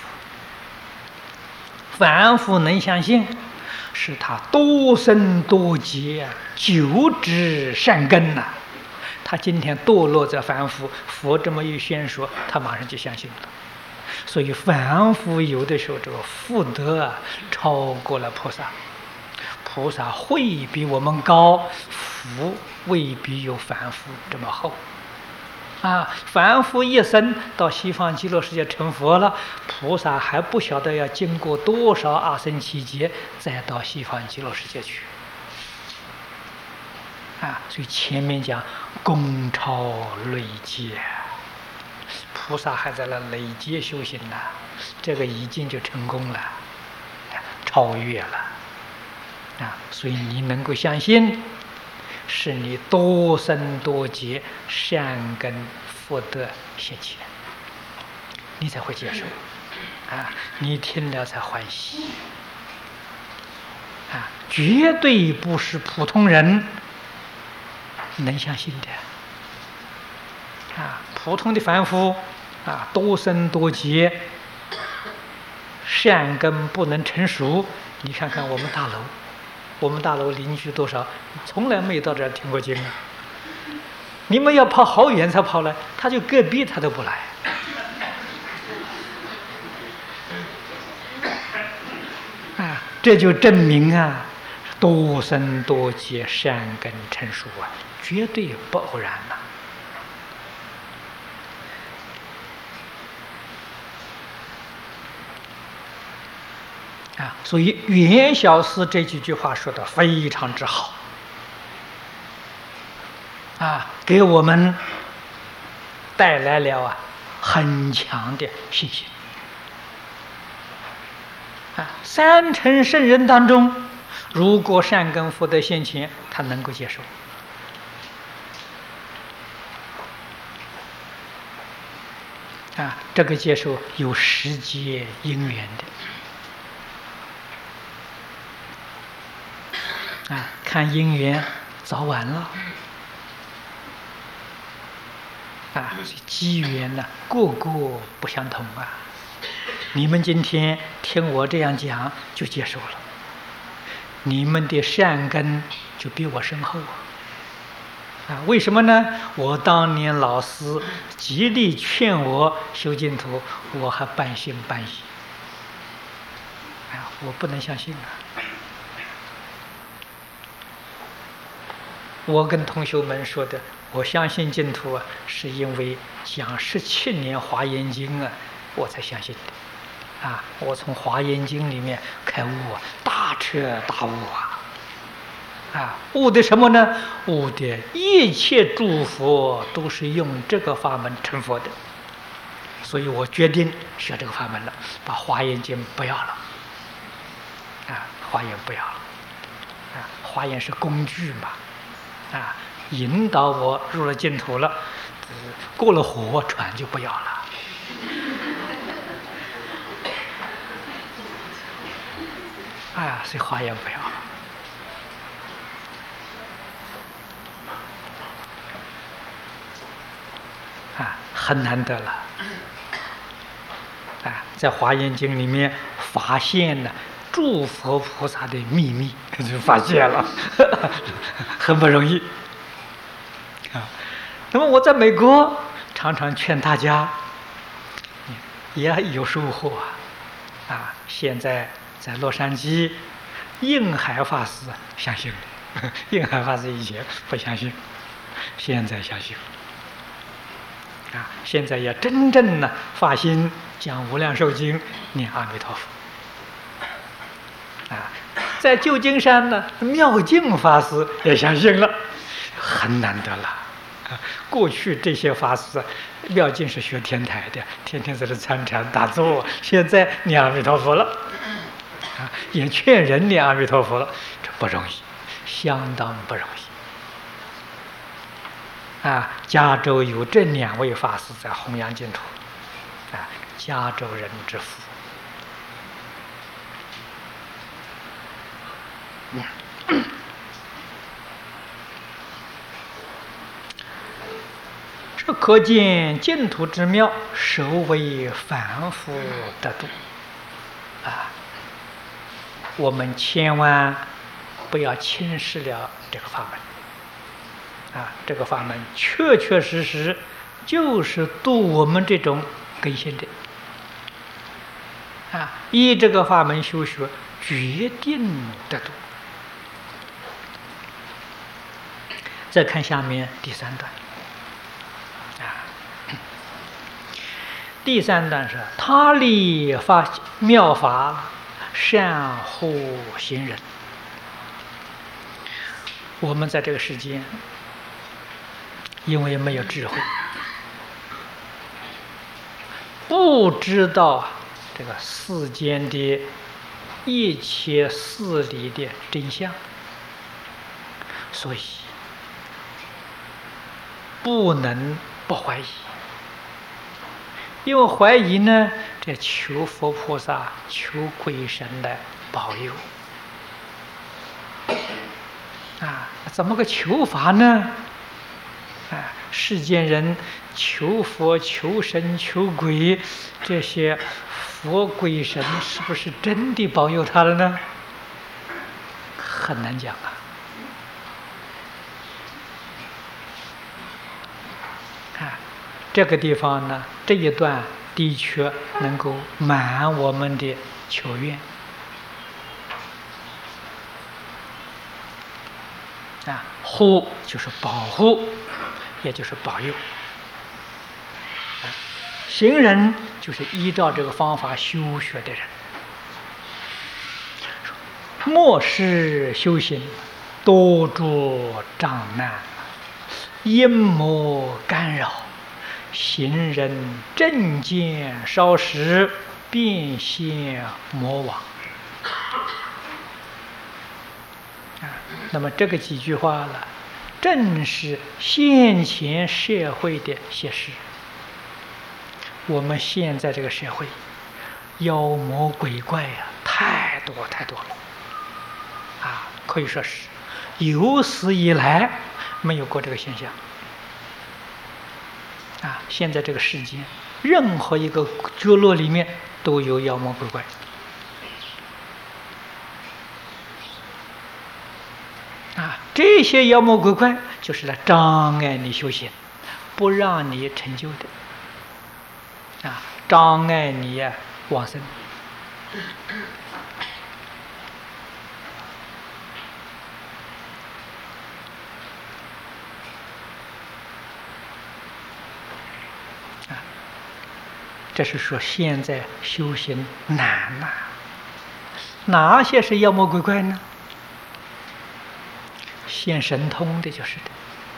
凡夫能相信，是他多生多劫久植善根呐。他今天堕落在凡夫，佛这么一宣说，他马上就相信了。所以凡夫有的时候这个福德超过了菩萨，菩萨会比我们高，福未必有凡夫这么厚。凡夫一生到西方极乐世界成佛了，菩萨还不晓得要经过多少阿僧祇劫，再到西方极乐世界去。所以前面讲功超累劫，菩萨还在那累劫修行呢，这个已经就成功了，超越了。所以你能够相信，是你多生多劫善根福德现前，你才会接受。你听了才欢喜。绝对不是普通人能相信的。普通的凡夫多生多劫善根不能成熟。你看看我们大楼邻居多少从来没到这儿听过经。你们要跑好远才跑来，他就隔壁他都不来。这就证明多生多劫善根成熟绝对不偶然所以袁小师这几句话说的非常之好给我们带来了很强的信心。三乘圣人当中，如果善根福德现前，他能够接受。这个接受有时节因缘的。看因缘早晚了。机缘呢，个个不相同你们今天听我这样讲就接受了，你们的善根就比我深厚为什么呢？我当年老师极力劝我修净土，我还半信半疑我不能相信我跟同学们说的，我相信净土是因为讲17年华严经我才相信的。我从华严经里面开悟大彻大悟悟的什么呢？悟的一切诸佛都是用这个法门成佛的，所以我决定学这个法门了，把华严经不要了华严不要了华严是工具嘛引导我入了净土了，过了火船就不要了所以华严不要很难得了在华严经里面发现了诸佛菩萨的秘密，就发现了很不容易那么我在美国常常劝大家也有收获现在在洛杉矶，应海法师相信了应海法师以前不相信，现在相信现在也真正发心讲无量寿经，念阿弥陀佛在旧金山妙净法师也相信了，很难得了过去这些法师，妙净是学天台的，天天在这参禅打坐，现在念阿弥陀佛了也劝人念阿弥陀佛了，这不容易，相当不容易加州有这2位法师在弘扬净土，加州人之福。这可见净土之妙，首为凡夫得度。我们千万不要轻视了这个法门。这个法门确确实实就是度我们这种根性的。依这个法门修学，决定得度。再看下面第3段。第3段是他立法妙法，善护行人。我们在这个世间，因为没有智慧，不知道这个世间的一切事理的真相，所以不能不怀疑。因为怀疑呢，这求佛菩萨、求鬼神来保佑。怎么个求法呢？世间人求佛、求神、求鬼，这些佛鬼神是不是真的保佑他了呢？很难讲这个地方呢，这一段的确能够满我们的求愿。护就是保护，也就是保佑。行人就是依照这个方法修学的人。末世修行，多诸障难，阴魔干扰，行人正见稍时，变现魔王。那么这个几句话了，正是现前社会的写实。我们现在这个社会，妖魔鬼怪太多太多了，可以说是有史以来没有过这个现象。现在这个世间，任何一个角落里面都有妖魔鬼怪。这些妖魔鬼怪就是来障碍你修行，不让你成就的，障碍你往生。这是说现在修行难呐。哪些是妖魔鬼怪呢？现神通的就是的。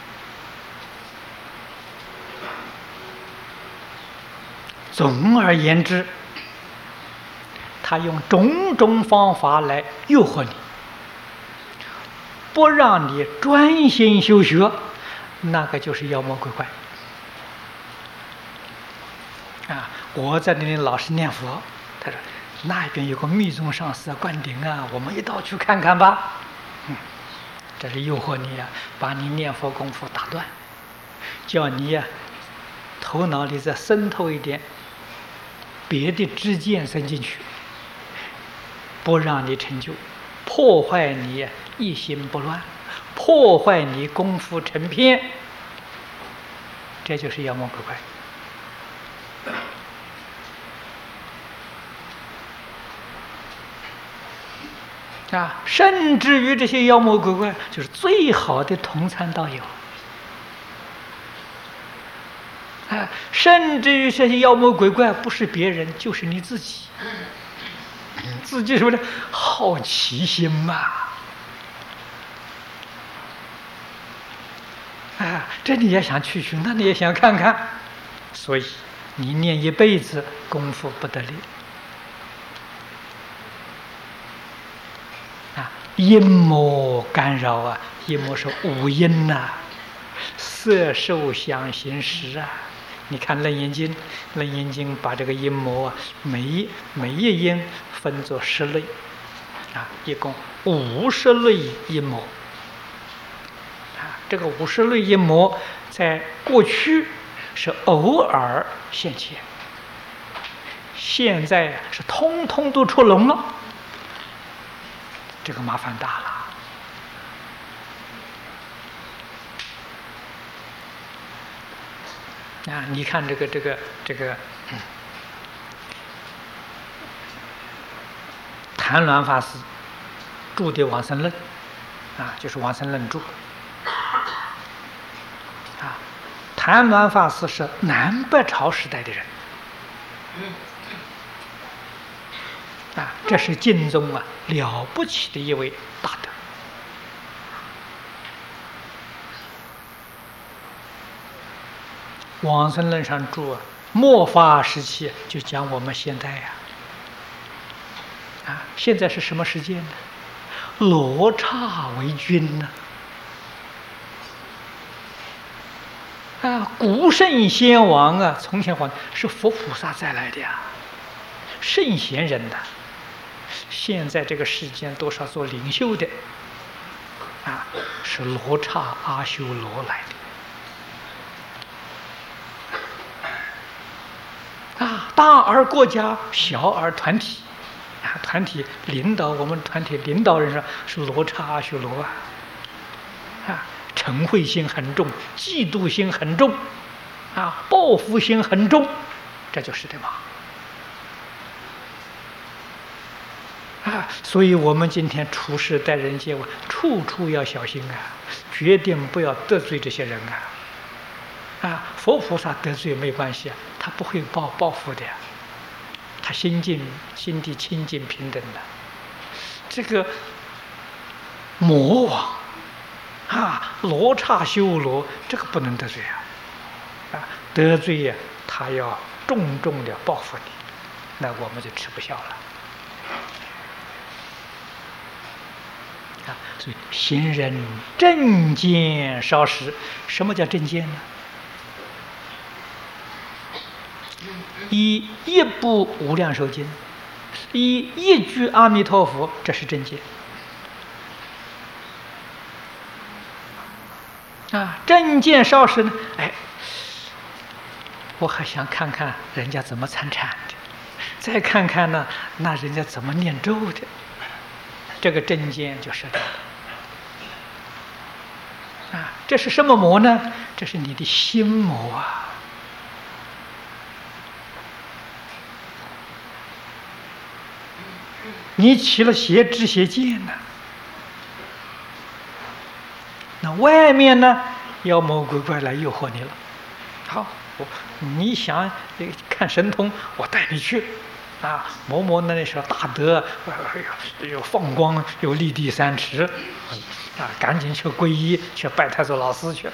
总而言之，他用种种方法来诱惑你，不让你专心修学，那个就是妖魔鬼怪。我在那里老是念佛，他说那边有个密宗上师灌顶我们一道去看看吧。这是诱惑你把你念佛功夫打断，叫你头脑里再渗透一点别的知见伸进去，不让你成就，破坏你一心不乱，破坏你功夫成片，这就是妖魔鬼怪。甚至于这些妖魔鬼怪就是最好的同参道友。甚至于这些妖魔鬼怪不是别人，就是你自己。自己说的好奇心嘛。这你也想去学，那你也想看看，所以你念一辈子功夫不得力。阴魔干扰阴魔是五阴色受想行识啊。你看《楞严经》，《楞严经》把这个阴魔啊，每一阴分作10类，啊，一共50类阴魔。啊，这个50类阴魔在过去是偶尔现前，现在是通通都出笼了，这个麻烦大了。啊，你看这个谭鸾法师著的《往生论》，啊，就是《往生论》著。啊，谭鸾法师是南北朝时代的人，啊，这是净宗啊了不起的一位大德。往生论上注啊，末法时期就讲我们现在呀，啊，现在是什么时间呢？罗刹为君呢，啊，古圣先王啊，从前皇是佛菩萨再来的呀，圣贤人的。现在这个世间多少做领袖的，啊，是罗刹阿修罗来的。啊，大而国家，小而团体，啊，团体领导我们团体领导人是罗刹阿修罗啊，啊，嗔恚心很重，嫉妒心很重，啊，报复心很重，这就是的嘛。啊，所以我们今天处事待人接物，处处要小心啊，决定不要得罪这些人啊。啊，佛菩萨得罪没关系啊，他不会报复的呀，他心地清净平等的。这个魔王啊，罗刹修罗，这个不能得罪啊！啊，得罪呀，他要重重的报复你，那我们就吃不消了。啊，所以行人正见少时，什么叫正见呢？一部无量寿经，一句阿弥陀佛，这是正见。啊，正见少时呢？哎，我还想看看人家怎么参禅的，再看看呢，那人家怎么念咒的，这个正见就是的。啊，这是什么魔呢？这是你的心魔啊！你起了邪知邪见呢，那外面呢，妖魔鬼怪来诱惑你了。好，你想看神通，我带你去。啊，某某那是大德，有放光，有立地3尺，啊，赶紧去皈依，去拜太祖老师去。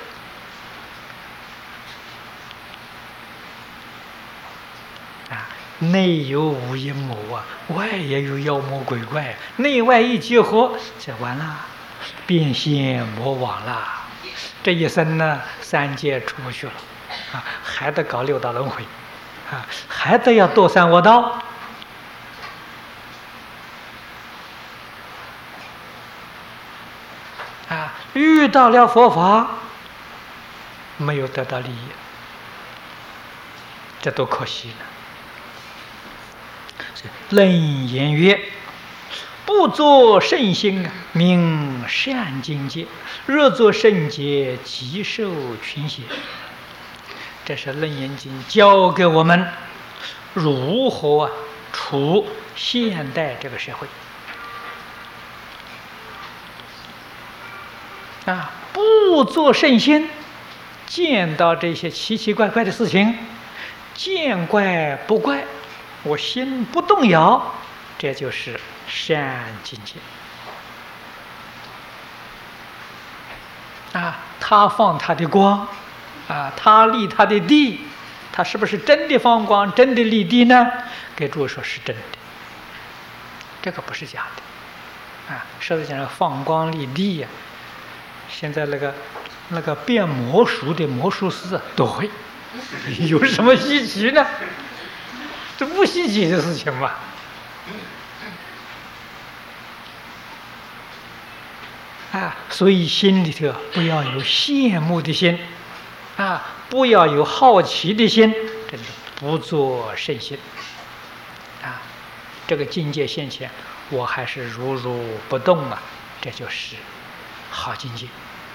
内有五阴魔啊，外也有妖魔鬼怪，内外一结合，这完了，变现魔王了。这一生呢，3界出不去了，啊，还得搞6道轮回，啊，还得要堕三恶道。啊，遇到了佛法，没有得到利益，这多可惜呢。楞严曰：不作圣心，名善境界；若作圣解，即受群邪。这是楞严经教给我们如何处现代这个社会。啊，不做圣心，见到这些奇奇怪怪的事情，见怪不怪，我心不动摇，这就是善境界。啊，他放他的光，啊，他立他的地，他是不是真的放光，真的立地呢？给诸位说是真的，这个不是假的。啊，实际上放光立地呀，现在那个那个变魔术的魔术师都会，有什么稀奇呢？这不稀奇的事情嘛。所以心里头不要有羡慕的心，不要有好奇的心，真的不做圣心。这个境界现前，我还是如如不动啊，这就是好境界。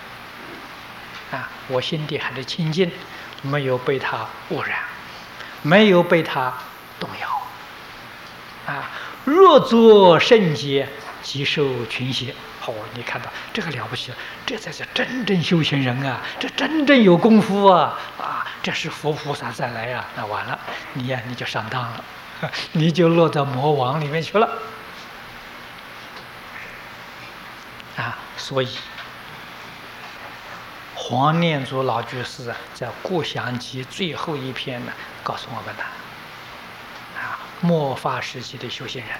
我心地还是清净，没有被它污染，没有被它动摇。若作圣洁，即受群邪。你看到这个了不起了，这才是真正修行人啊，这真正有功夫啊！这是佛菩萨再来啊，那完了，你就上当了，你就落到魔网里面去了。所以黄念祖老居士在《故乡集》最后一篇呢，告诉我们末法时期的修行人，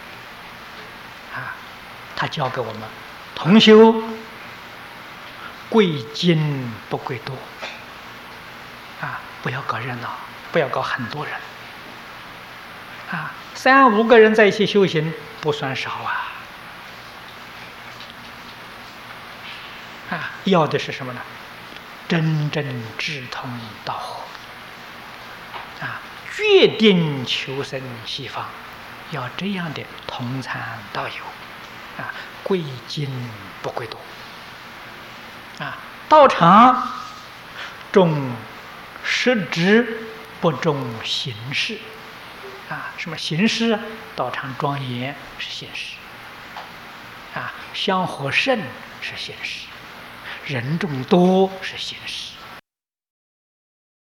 他教给我们同修，贵精不贵多，不要搞热闹，不要搞很多人，3、5个人在一起修行不算少要的是什么呢？真正志同道合决定求生西方，要这样的同参道友贵精不贵多道场重实质不重形式什么形式？道场庄严是形式香火盛是形式，人众多是形式